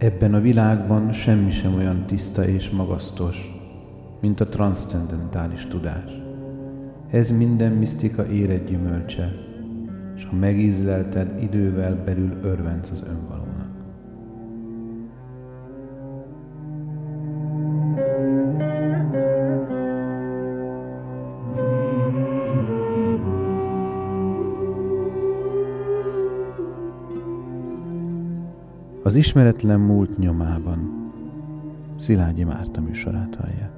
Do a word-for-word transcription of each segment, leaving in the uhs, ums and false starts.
Ebben a világban semmi sem olyan tiszta és magasztos, mint a transzcendentális tudás. Ez minden misztika érett gyümölcse, és ha megízlelted, idővel belül örvendsz az önvalónak. Az ismeretlen múlt nyomában Szilágyi Márta műsorát hallják.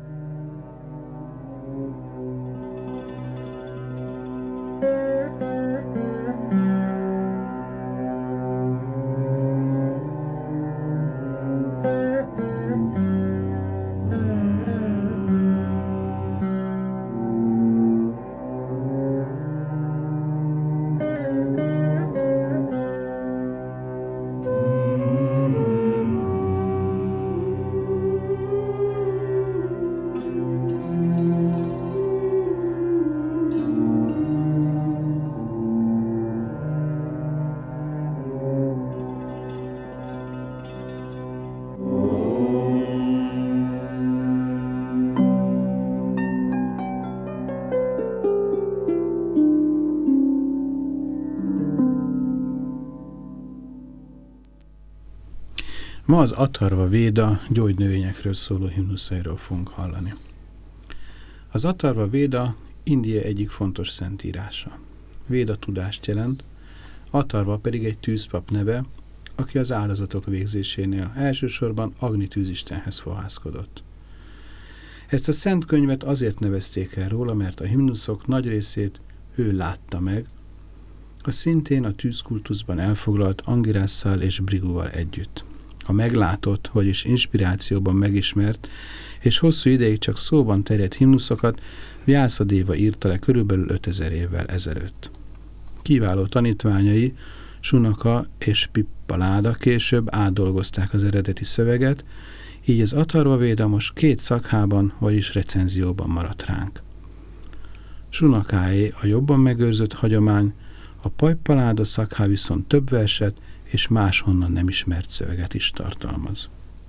Ma az Atharva Véda gyógynövényekről szóló himnuszairól fogunk hallani. Az Atharva Véda India egyik fontos szentírása. Véda tudást jelent, Atharva pedig egy tűzpap neve, aki az áldozatok végzésénél elsősorban Agni tűzistenhez fohászkodott. Ezt a szent könyvet azért nevezték el róla, mert a himnuszok nagy részét ő látta meg, a szintén a tűzkultuszban elfoglalt Angirásszal és Briguval együtt. A meglátott, vagyis inspirációban megismert, és hosszú ideig csak szóban terjedt himnuszokat Vyászadéva írta le körülbelül ötezer évvel ezelőtt. Kiváló tanítványai, Sunaka és Pippaláda később átdolgozták az eredeti szöveget, így az Atharva Véda most két szakhában, vagyis recenzióban maradt ránk. Sunakáé a jobban megőrzött hagyomány, a Pippaláda szakhá viszont több verset és máshonnan nem ismert szöveget is tartalmaz.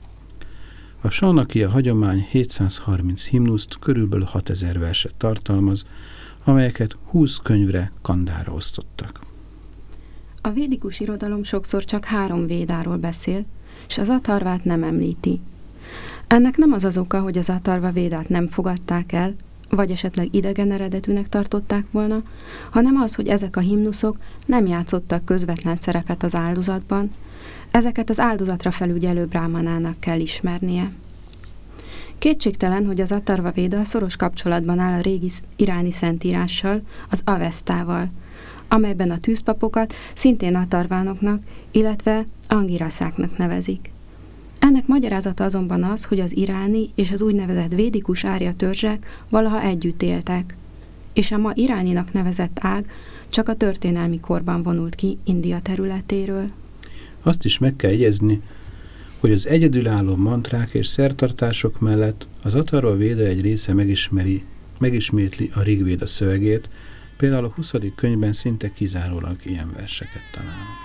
A Saunakija hagyomány hétszázharminc himnuszt, körülbelül hatezer verset tartalmaz, amelyeket húsz könyvre, kandára osztottak. A védikus irodalom sokszor csak három védáról beszél, és az Atharvát nem említi. Ennek nem az az oka, hogy az Atharva Védát nem fogadták el, vagy esetleg idegen eredetűnek tartották volna, hanem az, hogy ezek a himnuszok nem játszottak közvetlen szerepet az áldozatban, ezeket az áldozatra felügyelő brámanának kell ismernie. Kétségtelen, hogy az Atharva Véda szoros kapcsolatban áll a régi iráni szentírással, az Avesztával, amelyben a tűzpapokat szintén Atharvánoknak, illetve Angiraszáknak nevezik. Ennek magyarázata azonban az, hogy az iráni és az úgynevezett védikus árja törzsek valaha együtt éltek, és a ma iráninak nevezett ág csak a történelmi korban vonult ki India területéről. Azt is meg kell jegyezni, hogy az egyedülálló mantrák és szertartások mellett az Atharva Véda egy része megismeri, megismétli a Rigvéda szövegét, például a huszadik könyvben szinte kizárólag ilyen verseket találunk.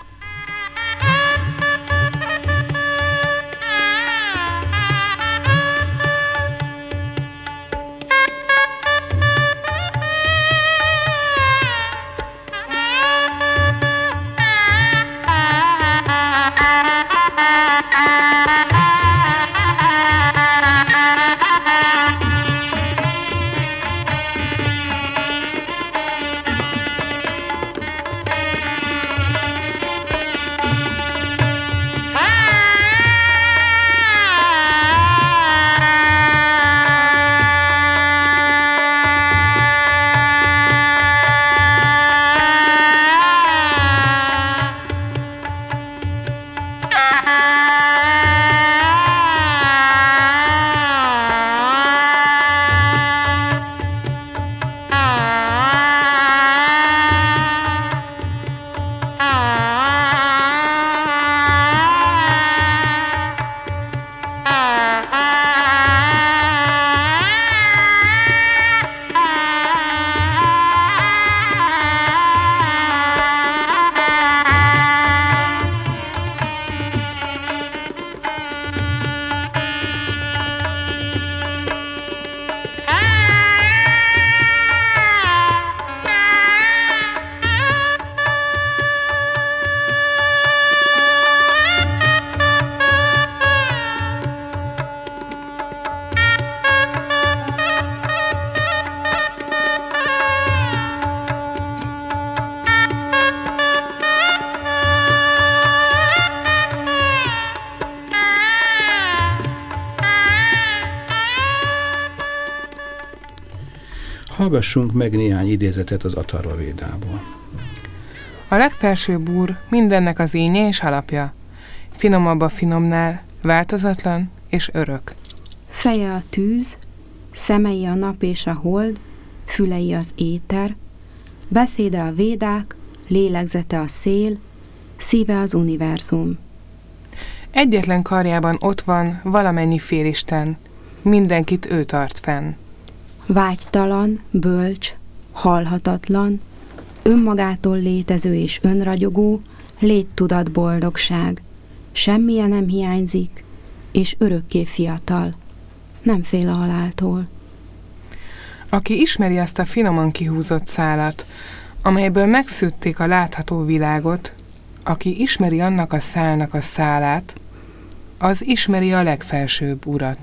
Hallgassunk meg néhány idézetet az Atharva Védából. A legfelsőbb úr mindennek az énje és alapja. Finomabb a finomnál, változatlan és örök. Feje a tűz, szemei a nap és a hold, fülei az éter, beszéde a védák, lélegzete a szél, szíve az univerzum. Egyetlen karjában ott van valamennyi félisten, mindenkit ő tart fenn. Vágytalan, bölcs, halhatatlan, önmagától létező és önragyogó, léttudat boldogság. Semmilyen nem hiányzik, és örökké fiatal. Nem fél a haláltól. Aki ismeri azt a finoman kihúzott szálat, amelyből megszőtték a látható világot, aki ismeri annak a szálnak a szálát, az ismeri a legfelsőbb urat.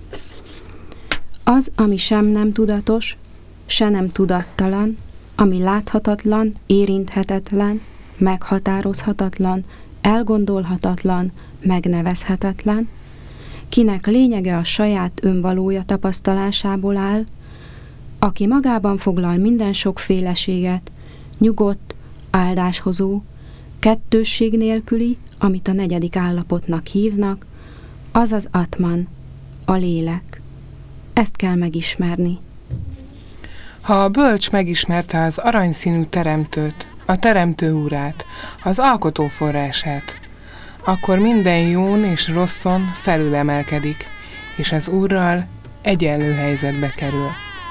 Az, ami sem nem tudatos, se nem tudattalan, ami láthatatlan, érinthetetlen, meghatározhatatlan, elgondolhatatlan, megnevezhetetlen, kinek lényege a saját önvalója tapasztalásából áll, aki magában foglal minden sokféleséget, nyugodt, áldáshozó, kettősség nélküli, amit a negyedik állapotnak hívnak, az az Atman, a lélek. Ezt kell megismerni. Ha a bölcs megismerte az aranyszínű teremtőt, a teremtő úrát, az alkotó forrását, akkor minden jón és rosszon felülemelkedik, és az úrral egyenlő helyzetbe kerül.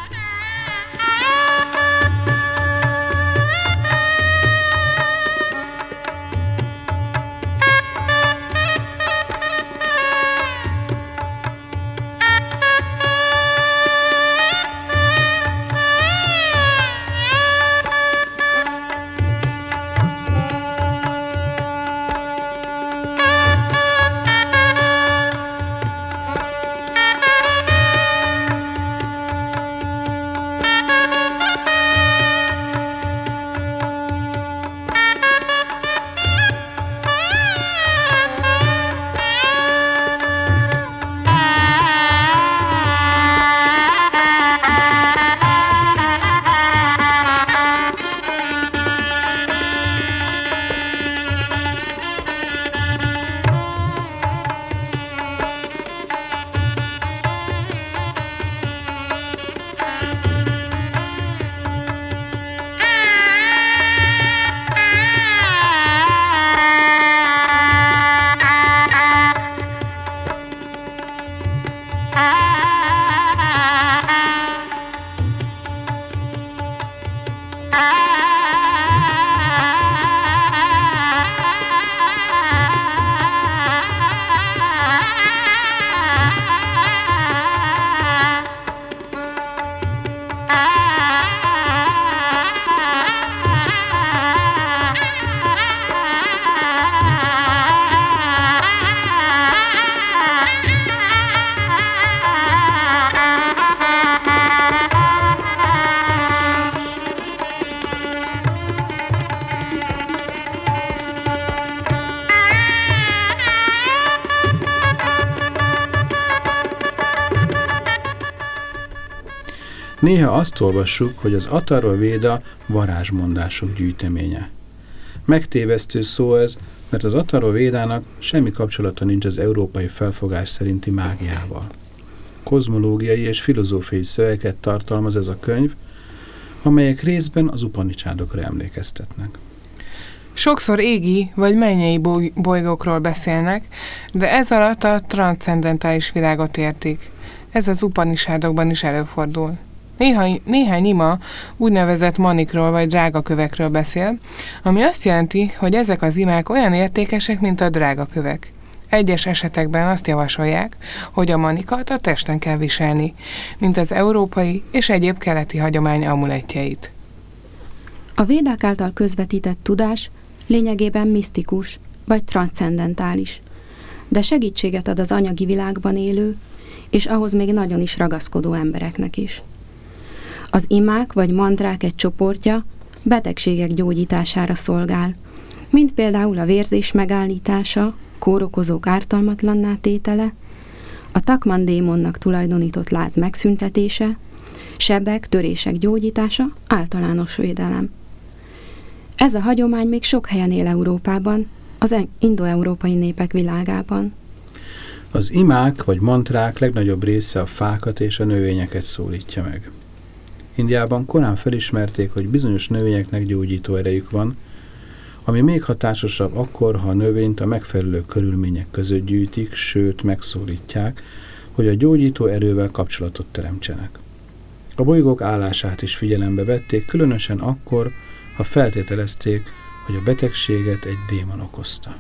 Néha azt olvassuk, hogy az Atharva Véda varázsmondások gyűjteménye. Megtévesztő szó ez, mert az Atharva Védának semmi kapcsolata nincs az európai felfogás szerinti mágiával. Kozmológiai és filozófiai szövegeket tartalmaz ez a könyv, amelyek részben az Upanishadokra emlékeztetnek. Sokszor égi vagy mennyei bolygókról beszélnek, de ez alatt a transzcendentális világot értik. Ez az Upanishadokban is előfordul. Néhány, néhány ima úgynevezett manikról vagy drágakövekről beszél, ami azt jelenti, hogy ezek az imák olyan értékesek, mint a drágakövek. Egyes esetekben azt javasolják, hogy a manikat a testen kell viselni, mint az európai és egyéb keleti hagyomány amulettjeit. A védák által közvetített tudás lényegében misztikus vagy transzcendentális, de segítséget ad az anyagi világban élő, és ahhoz még nagyon is ragaszkodó embereknek is. Az imák vagy mantrák egy csoportja betegségek gyógyítására szolgál, mint például a vérzés megállítása, kórokozók ártalmatlanná tétele, a takman démonnak tulajdonított láz megszüntetése, Sebek, törések gyógyítása, általános védelem. Ez a hagyomány még sok helyen él Európában, az indoeurópai népek világában. Az imák vagy mantrák legnagyobb része a fákat és a növényeket szólítja meg. Indiában korán felismerték, hogy bizonyos növényeknek gyógyító erejük van, ami még hatásosabb akkor, ha a növényt a megfelelő körülmények között gyűjtik, sőt megszólítják, hogy a gyógyító erővel kapcsolatot teremtsenek. A bolygók állását is figyelembe vették, különösen akkor, ha feltételezték, hogy a betegséget egy démon okozta.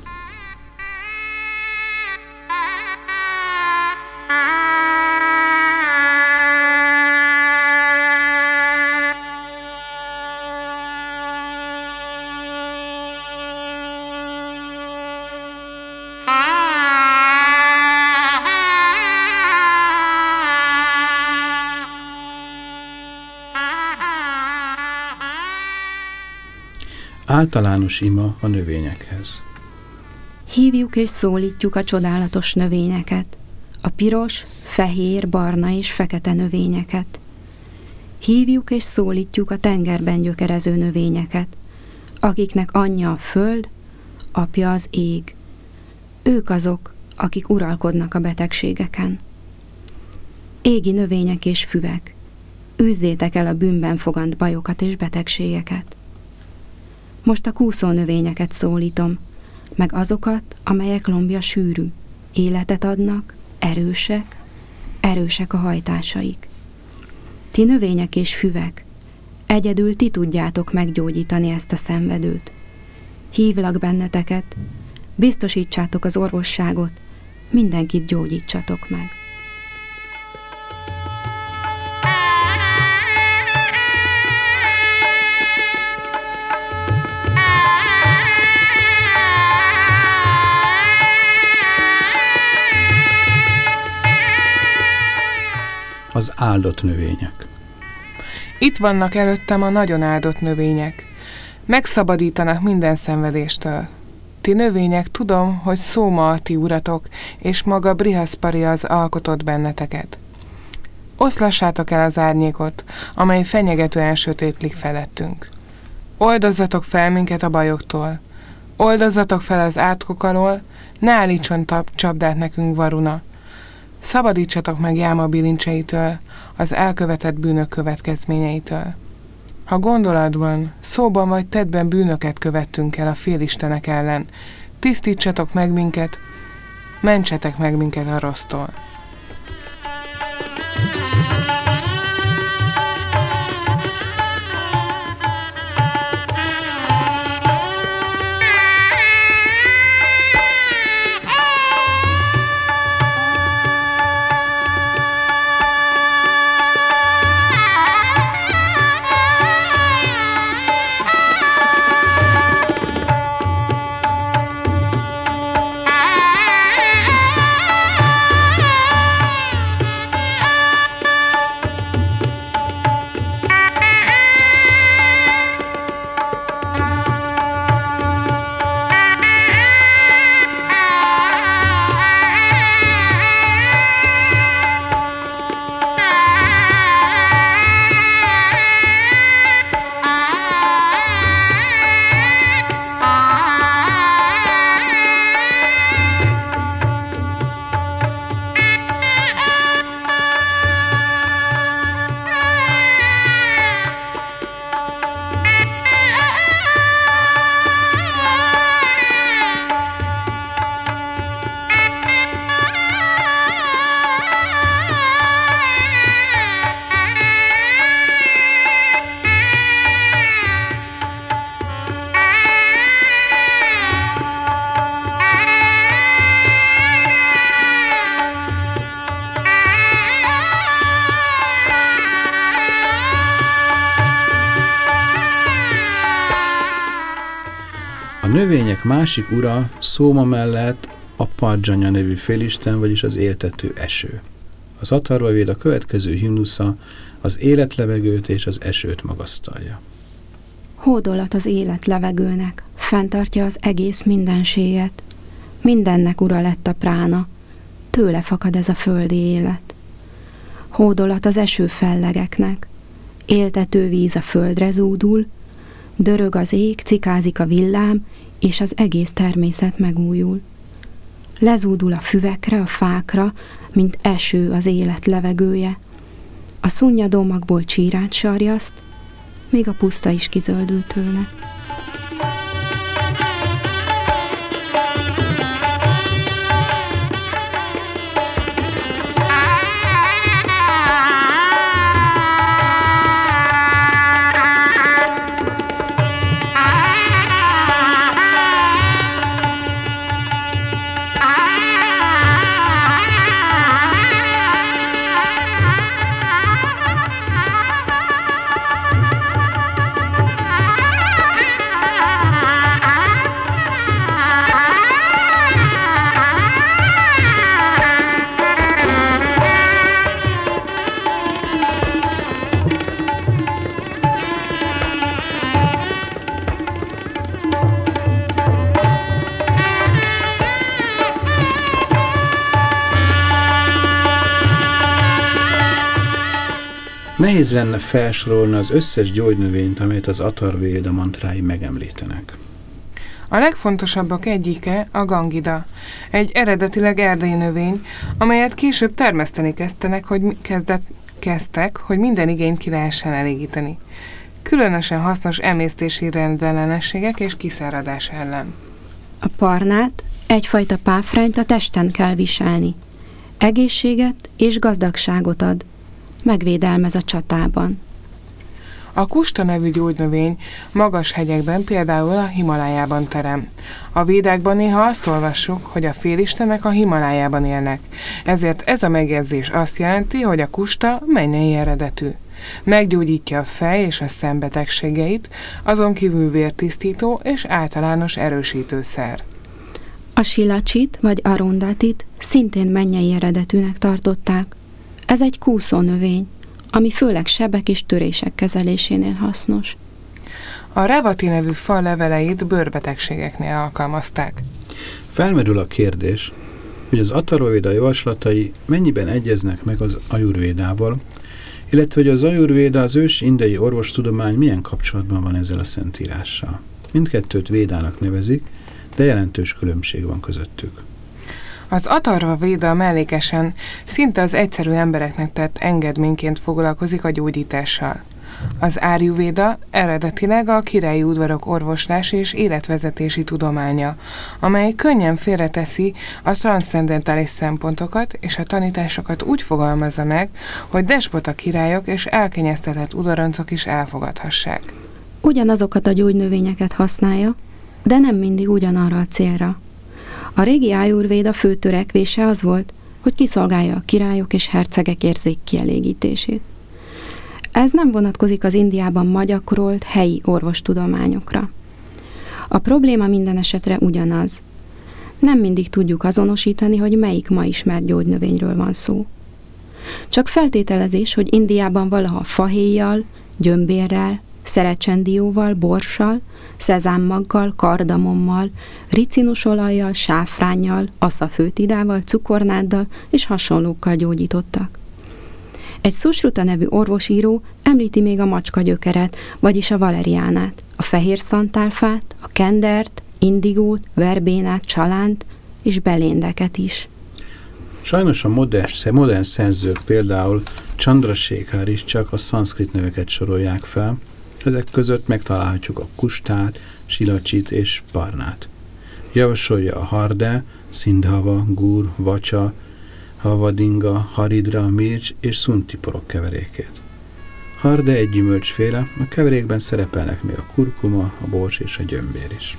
Általános ima a növényekhez. Hívjuk és szólítjuk a csodálatos növényeket, a piros, fehér, barna és fekete növényeket. Hívjuk és szólítjuk a tengerben gyökerező növényeket, akiknek anyja a föld, apja az ég. Ők azok, akik uralkodnak a betegségeken. Égi növények és füvek, űzzétek el a bűnben fogant bajokat és betegségeket. Most a kúszó növényeket szólítom, meg azokat, amelyek lombja sűrű, életet adnak, erősek, erősek a hajtásaik. Ti növények és füvek, egyedül ti tudjátok meggyógyítani ezt a szenvedőt. Hívlak benneteket, biztosítsátok az orvosságot, mindenkit gyógyítsatok meg. Az áldott növények. Itt vannak előttem a nagyon áldott növények. Megszabadítanak minden szenvedéstől. Ti növények, tudom, hogy Szóma a ti uratok, és maga Brihaspari az alkotott benneteket. Oszlassátok el az árnyékot, amely fenyegetően sötétlik felettünk. Oldozzatok fel minket a bajoktól. Oldozzatok fel az átkok alól, ne állítson csapdát nekünk Varuna. Szabadítsatok meg Jáma bilincseitől, az elkövetett bűnök következményeitől. Ha gondolatban, szóban vagy tettben bűnöket követtünk el a félistenek ellen, tisztítsatok meg minket, mentsetek meg minket a rossztól. A növények másik ura Szóma mellett a Pardzsanya nevű félisten, vagyis az éltető eső. Az Atharva Véda következő himnusza az életlevegőt és az esőt magasztalja. Hódolat az élet levegőnek, fenntartja az egész mindenséget. Mindennek ura lett a prána, tőle fakad ez a földi élet. hódolat az eső fellegeknek, éltető víz a földre zúdul, dörög az ég, cikázik a villám, és az egész természet megújul. Lezúdul a füvekre, a fákra, mint eső az élet levegője. A szunnyadó magból csírát sarjaszt, még a puszta is kizöldül tőle. Nehéz lenne felsorolni az összes gyógynövényt, amelyet az Atharva-véda mantrái megemlítenek. A legfontosabbak egyike a gangida, egy eredetileg erdei növény, amelyet később termeszteni kezdtenek, hogy kezdett, kezdtek, hogy minden igényt ki lehessen elégíteni. Különösen hasznos emésztési rendellenességek és kiszáradás ellen. A parnát, egyfajta páfrányt a testen kell viselni. Egészséget és gazdagságot ad. Megvédelmez a csatában. A kusta nevű gyógynövény magas hegyekben, például a Himalájában terem. A védákban néha azt olvassuk, hogy a félistenek a Himalájában élnek. Ezért ez a megjegyzés azt jelenti, hogy a kusta mennyei eredetű. Meggyógyítja a fej és a szembetegségeit, azon kívül vértisztító és általános erősítőszer. A silacsit vagy arundatit szintén mennyei eredetűnek tartották. Ez egy kúszónövény, ami főleg sebek és törések kezelésénél hasznos. A revati nevű fa leveleit bőrbetegségeknél alkalmazták. Felmerül a kérdés, hogy az Atharva-véda javaslatai mennyiben egyeznek meg az ajurvédával, illetve hogy az ajurvéda, az ős indiai orvostudomány milyen kapcsolatban van ezzel a szentírással. Mindkettőt védának nevezik, de jelentős különbség van közöttük. Az Atharva-véda mellékesen szinte az egyszerű embereknek tett engedményként foglalkozik a gyógyítással. Az Árjuvéda eredetileg a királyi udvarok orvoslás és életvezetési tudománya, amely könnyen félreteszi a transzcendentális szempontokat és a tanításokat úgy fogalmazza meg, hogy despota királyok és elkényeztetett udarancok is elfogadhassák. Ugyanazokat a gyógynövényeket használja, de nem mindig ugyanarra a célra. A régi Ájurvéda fő törekvése az volt, hogy kiszolgálja a királyok és hercegek érzékkielégítését. Ez nem vonatkozik az Indiában ma gyakorolt helyi orvostudományokra. A probléma minden esetre ugyanaz. Nem mindig tudjuk azonosítani, hogy melyik ma ismert gyógynövényről van szó. Csak feltételezés, hogy Indiában valaha fahéjjal, gyömbérrel, szerecsendióval, borssal, szezámmaggal, kardamommal, ricinusolajjal, sáfránnyal, aszafőtidával, cukornáddal és hasonlókkal gyógyítottak. Egy Sushruta nevű orvosíró említi még a macskagyökeret, vagyis a valeriánát, a fehér szantálfát, a kendert, indigót, verbénát, csalánt és beléndeket is. Sajnos a modern, modern szerzők, például Chandrasekhar is csak a szanszkrit neveket sorolják fel, ezek között megtalálhatjuk a kustát, silacsit és parnát. Javasolja a harde, szindhava, gur, vacsa, havadinga, haridra, mircs és szuntiporok keverékét. Harde egy gyümölcsféle, a keverékben szerepelnek még a kurkuma, a bors és a gyömbér is.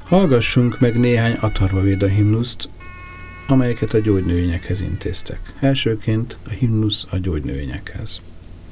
Hallgassunk meg néhány Atharva Véda himnuszt, amelyeket a gyógynövényekhez intéztek. Elsőként a himnusz a gyógynövényekhez.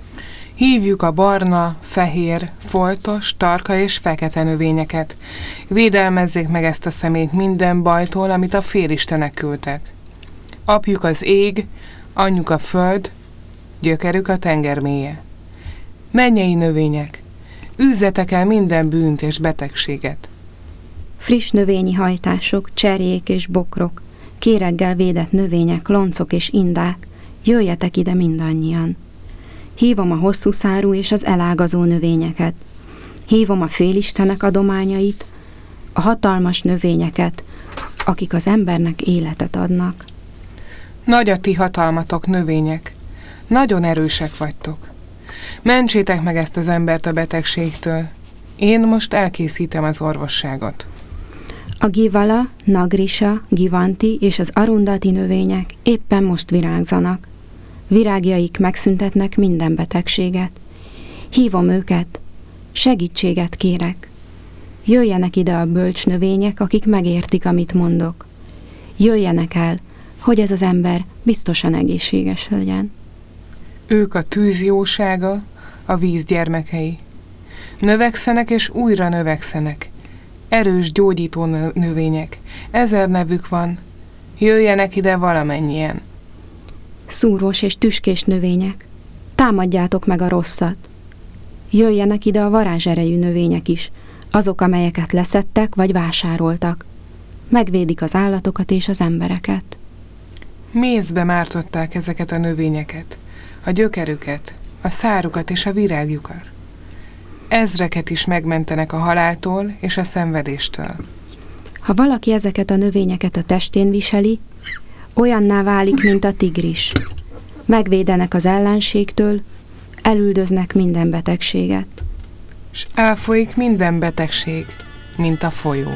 Hívjuk a barna, fehér, foltos, tarka és fekete növényeket. Védelmezzék meg ezt a szemét minden bajtól, amit a félistenek küldtek. Apjuk az ég, anyjuk a föld, gyökerük a tenger mélye. Mennyei növények, űzzetek el minden bűnt és betegséget. Friss növényi hajtások, cserjék és bokrok, kéreggel védett növények, loncok és indák, jöjjetek ide mindannyian. Hívom a hosszú szárú és az elágazó növényeket. Hívom a félistenek adományait, a hatalmas növényeket, akik az embernek életet adnak. Nagy a ti hatalmatok, növények, nagyon erősek vagytok. Mentsétek meg ezt az embert a betegségtől. Én most elkészítem az orvosságot. A givala, nagrisa, givanti és az arundati növények éppen most virágzanak. Virágjaik megszüntetnek minden betegséget. Hívom őket, segítséget kérek. Jöjjenek ide a bölcs növények, akik megértik, amit mondok. Jöjjenek el, hogy ez az ember biztosan egészséges legyen. Ők a tűz jósága, a víz gyermekei. Növekszenek és újra növekszenek. Erős gyógyító növények. Ezer nevük van. Jöjjenek ide valamennyien. Szúrós és tüskés növények. Támadjátok meg a rosszat. Jöjjenek ide a varázserejű növények is, azok, amelyeket leszedtek vagy vásároltak. Megvédik az állatokat és az embereket. Mézbe mártották ezeket a növényeket, a gyökerüket, a szárukat és a virágjukat. Ezreket is megmentenek a haláltól és a szenvedéstől. Ha valaki ezeket a növényeket a testén viseli, olyanná válik, mint a tigris. Megvédenek az ellenségtől, elüldöznek minden betegséget. S elfolyik minden betegség, mint a folyó.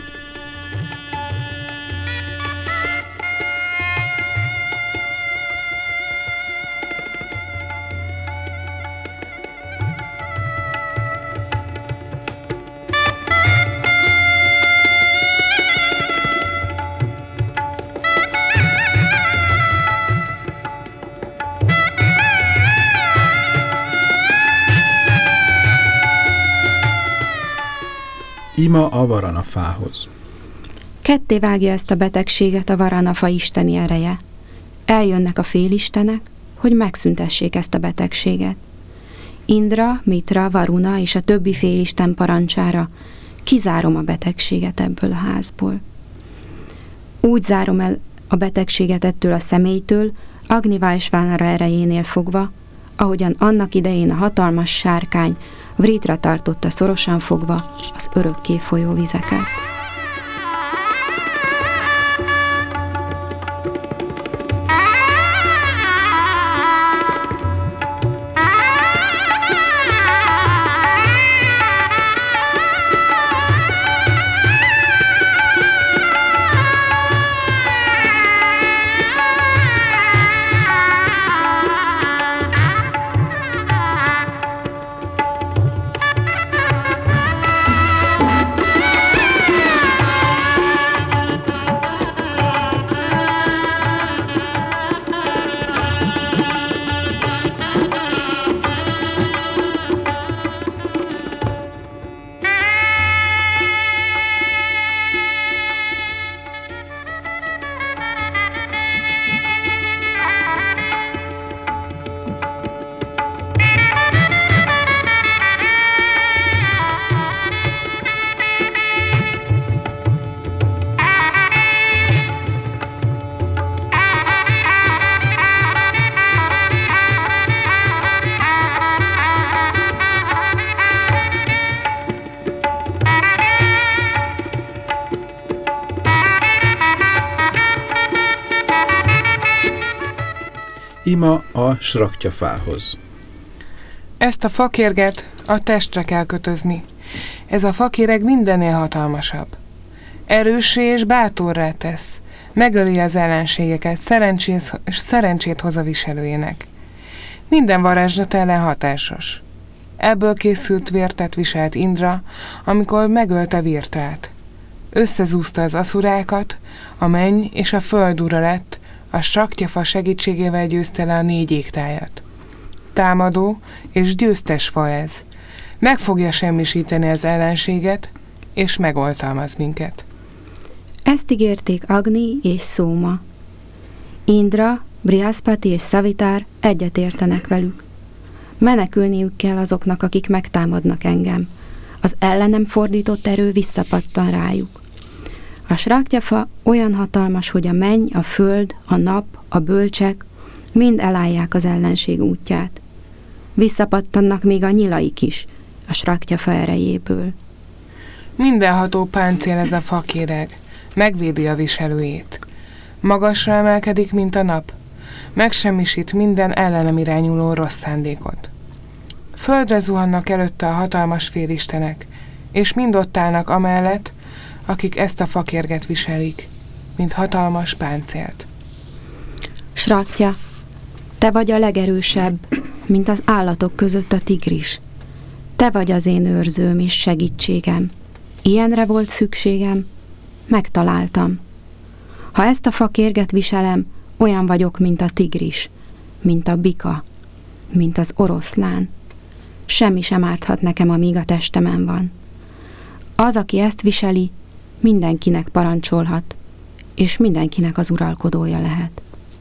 Ima a varanafához. Ketté vágja ezt a betegséget a varanafa isteni ereje. Eljönnek a félistenek, hogy megszüntessék ezt a betegséget. Indra, Mitra, Varuna és a többi félisten parancsára kizárom a betegséget ebből a házból. Úgy zárom el a betegséget ettől a személytől, Agni Vajsvánara erejénél fogva, ahogyan annak idején a hatalmas sárkány Vritra tartotta szorosan fogva az örökké folyó vizeket. Ima a sraktya-fához. Ezt a fakérget a testre kell kötözni. Ez a fakéreg mindennél hatalmasabb. Erőssé és bátorrá tesz. Megöli az ellenségeket, szerencsét, szerencsét hoz a viselőjének. Minden varázslat ellen hatásos. Ebből készült vértet viselt Indra, amikor megölte Virtrát. Összezúzta az aszurákat, a menny és a föld ura lett, a Sraktyafa segítségével győzte le a négy égtájat. Támadó és győztes fa ez. Meg fogja semmisíteni az ellenséget, és megoltalmaz minket. Ezt ígérték Agni és Szóma. Indra, Brihaspati és Savitár egyetértenek velük. Menekülniük kell azoknak, akik megtámadnak engem. Az ellenem fordított erő visszapattan rájuk. A Sraktyafa olyan hatalmas, hogy a menny, a föld, a nap, a bölcsek mind elállják az ellenség útját. Visszapattannak még a nyilaik is, a Sraktyafa erejéből. Mindenható páncél ez a fakéreg, megvédi a viselőjét. Magasra emelkedik, mint a nap, megsemmisít minden ellenem irányuló rossz szándékot. Földre zuhannak előtte a hatalmas félistenek, és mind ott állnak amellett, akik ezt a fakérget viselik, mint hatalmas páncélt. Sraktya, te vagy a legerősebb, mint az állatok között a tigris. Te vagy az én őrzőm és segítségem. Ilyenre volt szükségem, megtaláltam. Ha ezt a fakérget viselem, olyan vagyok, mint a tigris, mint a bika, mint az oroszlán. Semmi sem árthat nekem, amíg a testemen van. Az, aki ezt viseli, mindenkinek parancsolhat, és mindenkinek az uralkodója lehet.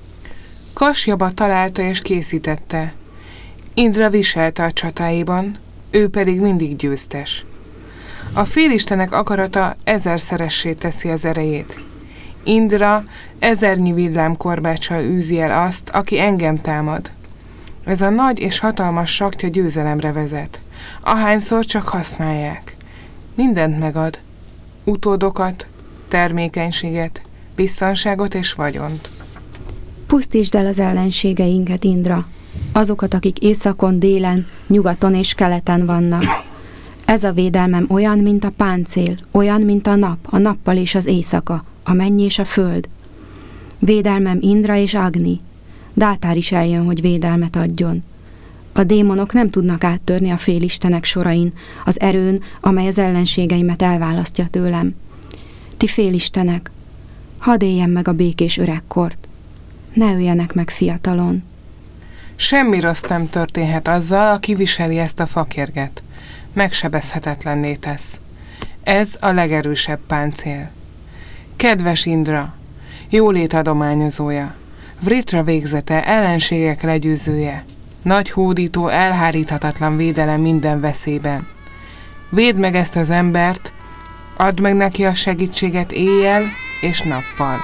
Kasjaba találta és készítette. Indra viselte a csatáiban, ő pedig mindig győztes. A félistenek akarata ezerszeressé teszi az erejét. Indra ezernyi villámkorbáccsal űzi el azt, aki engem támad. Ez a nagy és hatalmas Sraktya győzelemre vezet. Ahányszor csak használják. Mindent megad. Utódokat, termékenységet, biztonságot és vagyont. Pusztítsd el az ellenségeinket, Indra, azokat, akik északon, délen, nyugaton és keleten vannak. Ez a védelmem olyan, mint a páncél, olyan, mint a nap, a nappal és az éjszaka, a menny és a föld. Védelmem Indra és Agni. Dátár is eljön, hogy védelmet adjon. A démonok nem tudnak áttörni a félistenek sorain, az erőn, amely az ellenségeimet elválasztja tőlem. Ti félistenek, hadd éljen meg a békés öregkort. Ne öljenek meg fiatalon. Semmi rossz nem történhet azzal, aki viseli ezt a fakérget. Megsebezhetetlenné tesz. Ez a legerősebb páncél. Kedves Indra, jólét adományozója, Vritra végzete, ellenségek legyőzője, nagy hódító, elháríthatatlan védelem minden veszélyben. Védd meg ezt az embert, add meg neki a segítséget éjjel és nappal.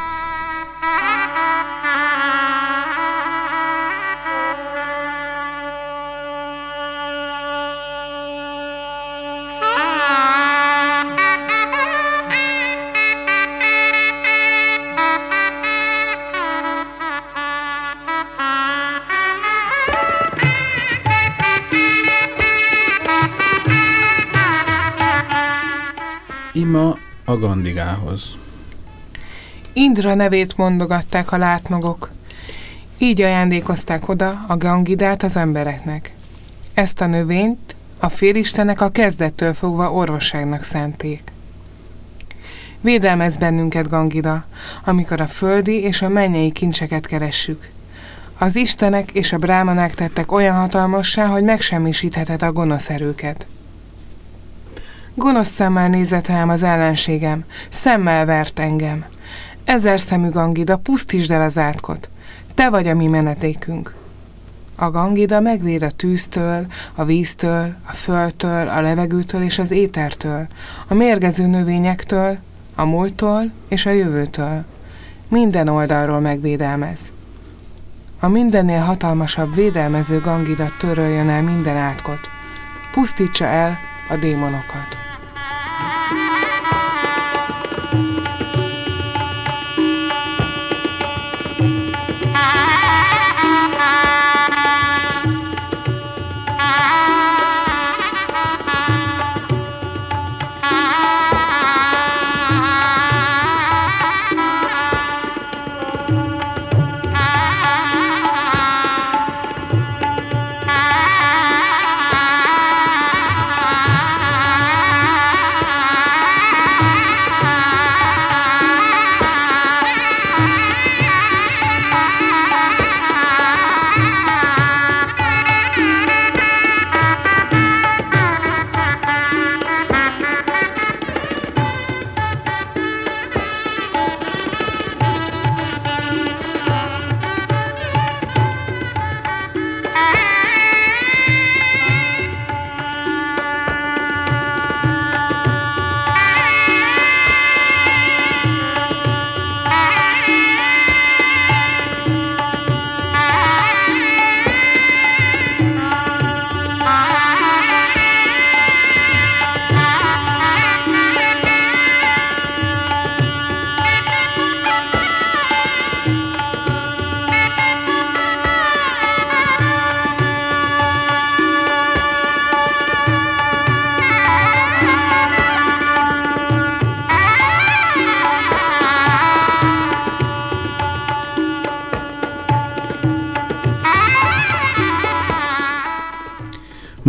Ima a Gandigához. Indra nevét mondogatták a látmagok. Így ajándékozták oda a Gangidát az embereknek. Ezt a növényt a félistenek a kezdettől fogva orvosságnak szánték. Védelmez bennünket, Gangida, amikor a földi és a mennyei kincseket keressük. Az istenek és a brámanák tettek olyan hatalmassá, hogy megsemmisítheted a gonosz erőket. Gonosz szemmel nézett rám az ellenségem, szemmel vert engem. Ezer szemű Gangida, pusztítsd el az átkot. Te vagy a mi menetékünk. A Gangida megvéd a tűztől, a víztől, a földtől, a levegőtől és az étertől, a mérgező növényektől, a múlttól és a jövőtől. Minden oldalról megvédelmez. A mindennél hatalmasabb védelmező Gangida töröljön el minden átkot. Pusztítsa el a démonokat.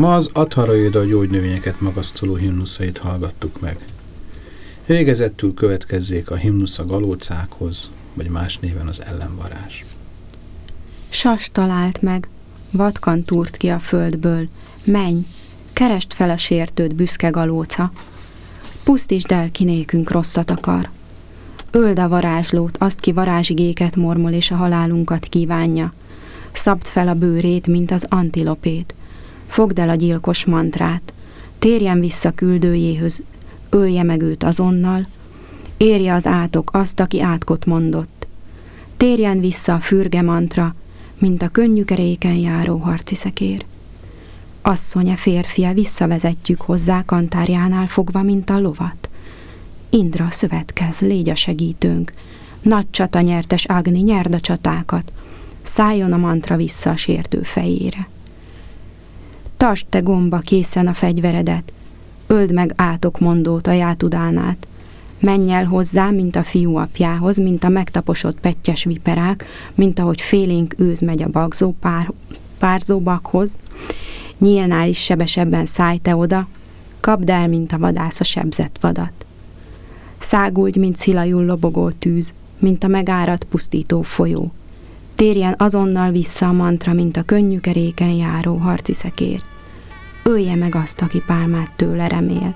Ma az Atharva Véda gyógynövényeket magasztaló himnuszait hallgattuk meg. Végezettül következzék a himnusz a galócákhoz, vagy más néven az ellenvarázs. Sas talált meg, vatkan túrt ki a földből, menj, keresd fel a sértőt, büszke galóca, pusztítsd el, ki nékünk rosszat akar. Öld a varázslót, azt ki varázsigéket mormol és a halálunkat kívánja. Szabd fel a bőrét, mint az antilopét. Fogd el a gyilkos mantrát, térjen vissza küldőjéhöz, ölje meg őt azonnal, érje az átok azt, aki átkot mondott. Térjen vissza a fürge mantra, mint a könnyű keréken járó harci szekér. Asszonya, férfia, visszavezetjük hozzá kantárjánál fogva, mint a lovat. Indra, szövetkez, légy a segítőnk. Nagy csata nyertes Agni, nyerd a csatákat. Szálljon a mantra vissza a sértő fejére. Tartsd te gomba készen a fegyveredet, öld meg átok mondót a játudánát. Menj el hozzá, mint a fiú apjához, mint a megtaposott pettyes viperák, mint ahogy félénk őz megy a bagzó pár, párzó bakhoz. Nyílnál is sebesebben szállj te oda, kapd el, mint a vadász a sebzett vadat. Szágulj, mint szilajul lobogó tűz, mint a megáradt pusztító folyó. Térjen azonnal vissza a mantra, mint a könnyű keréken járó harci szekér. Ölje meg azt, aki pálmát tőle remél.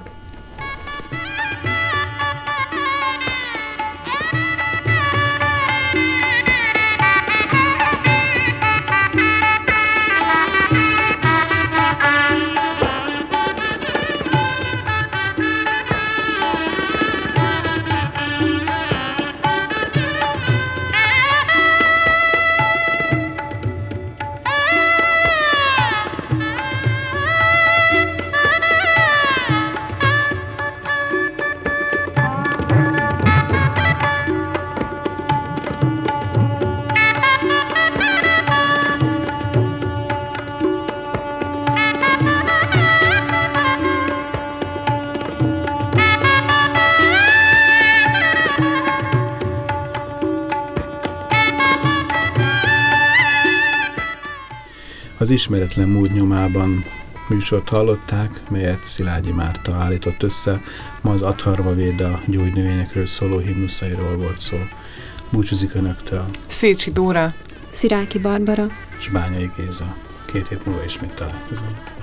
Az Ismeretlen Múlt nyomában műsort hallották, melyet Szilágyi Márta állított össze. Ma az Atharva Véda gyógynövényekről szóló himnuszairól volt szó. Búcsúzik Önöktől Szécsi Dóra, Sziráki Barbara és Bányai Géza. Két hét múlva ismét találkozunk.